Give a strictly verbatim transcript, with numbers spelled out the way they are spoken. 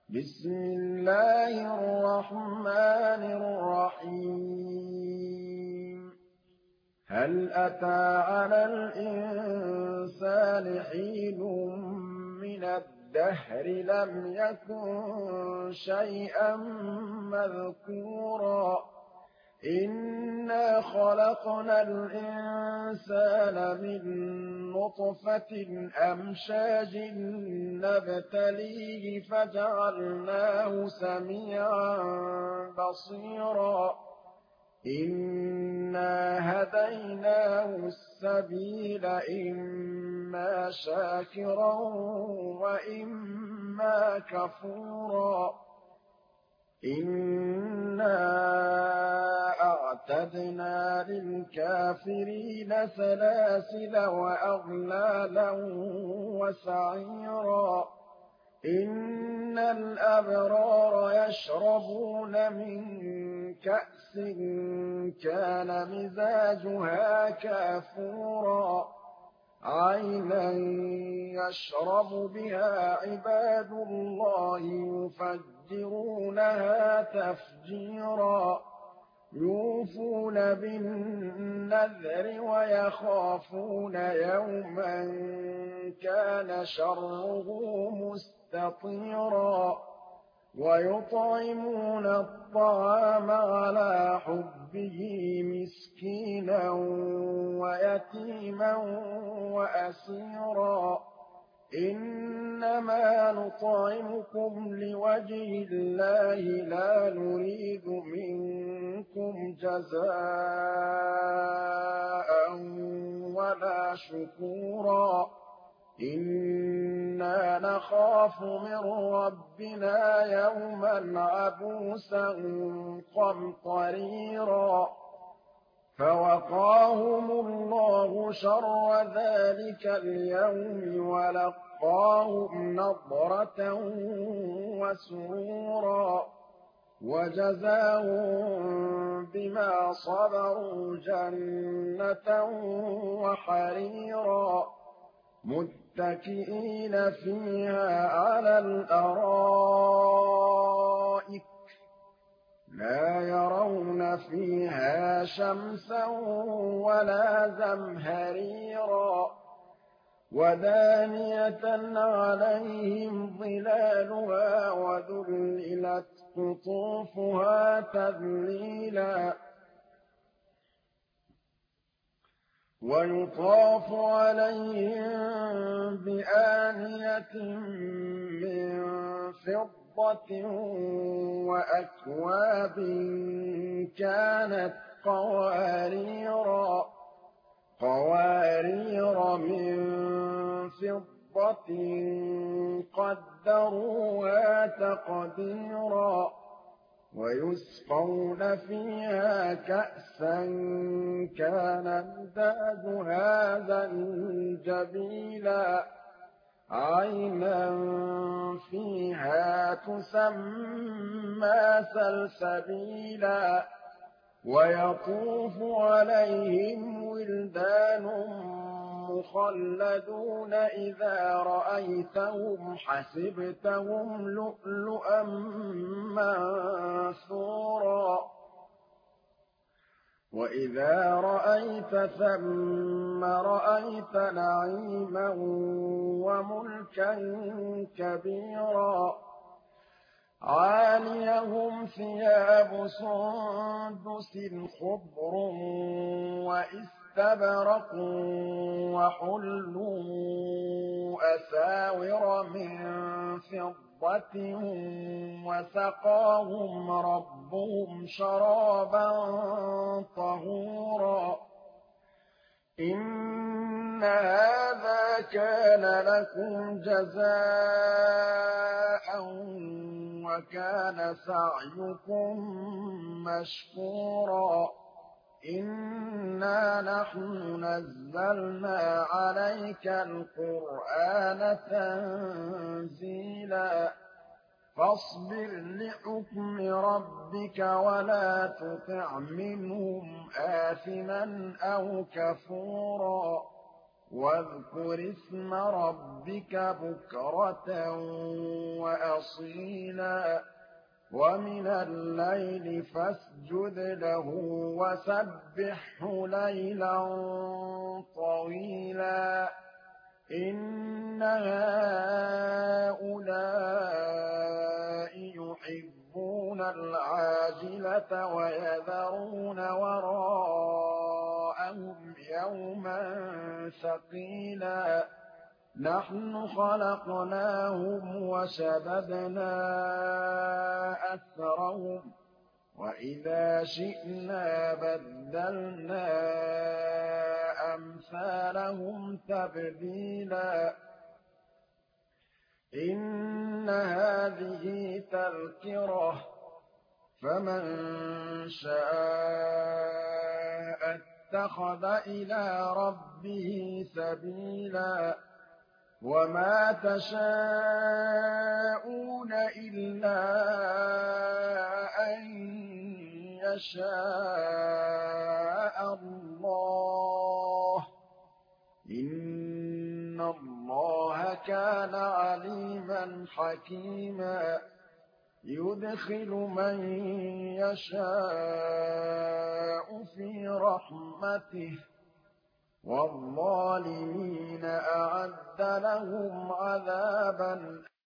بسم الله الرحمن الرحيم هل أتى على الإنسان حين من الدهر لم يكن شيئا مذكورا إنا خلقنا الإنسان من نطفة أمشاج نبتليه فجعلناه سميعا بصيرا إنا هديناه السبيل إما شاكرا وإما كفورا إنا أعتدنا للكافرين سلاسل وأغلالا وسعيرا إن الأبرار يشربون من كأس كان مزاجها كافورا عينا يشرب بها عباد الله يفجرونها تفجيرا يوفون بالنذر ويخافون يوما كان شره مستطيرا ويطعمون الطعام على حبه مسكينا ويتيما وأسيرا إنما نطعمكم لوجه الله لا نريد منكم جزاء ولا شكورا إنا نخاف من ربنا يوما عبوسا قمطريرا فوقاهم الله شر ذلك اليوم ولقاهم نضرة وسرورا وجزاهم بما صبروا جنة وحريرا متكئين فيها على الأرائك لا يرون فيها شمسا ولا زمهريرا ودانية عليهم ظلالها وذللت قطوفها تذليلا ويطاف عليهم بآنية من فضة وأكواب كانت قواريرا قوارير من فضة قدروها تقديرا ويسقون فيها كأسا كان مزاجها زنجبيلا عينا فيها تسمى سلسبيلا ويطوف عليهم ولدان مخلدون إذا رأيتهم حسبتهم لؤلؤا منثورا وإذا رأيت ثم رأيت نعيما وملكا كبيرا عاليهم ثياب سندس خضر وإستبرق وحلوا أساور من فضة وسقاهم ربهم شرابا طهورا إن هذا كان لكم جزاء وكان سعيكم مشكورا إنا نحن نزلنا عليك القرآن تنزيلا فاصبر لحكم ربك ولا تطع منهم آثما أو كفورا واذكر اسم ربك بكرة وأصيلا ومن الليل فاسجد له وسبحه ليلا طويلا إن هؤلاء يحبون العاجلة ويذرون وراءهم يوما ثقيلا نحن خلقناهم وشددنا أسرهم وإذا شئنا بدلنا أمثالهم تبديلا إن هذه تذكرة فمن شاء اتخذ إلى ربه سبيلا وما تشاءون إلا أن يشاء الله إن الله كان عليما حكيما يدخل من يشاء في رحمته والظالمين أعد لهم عذابا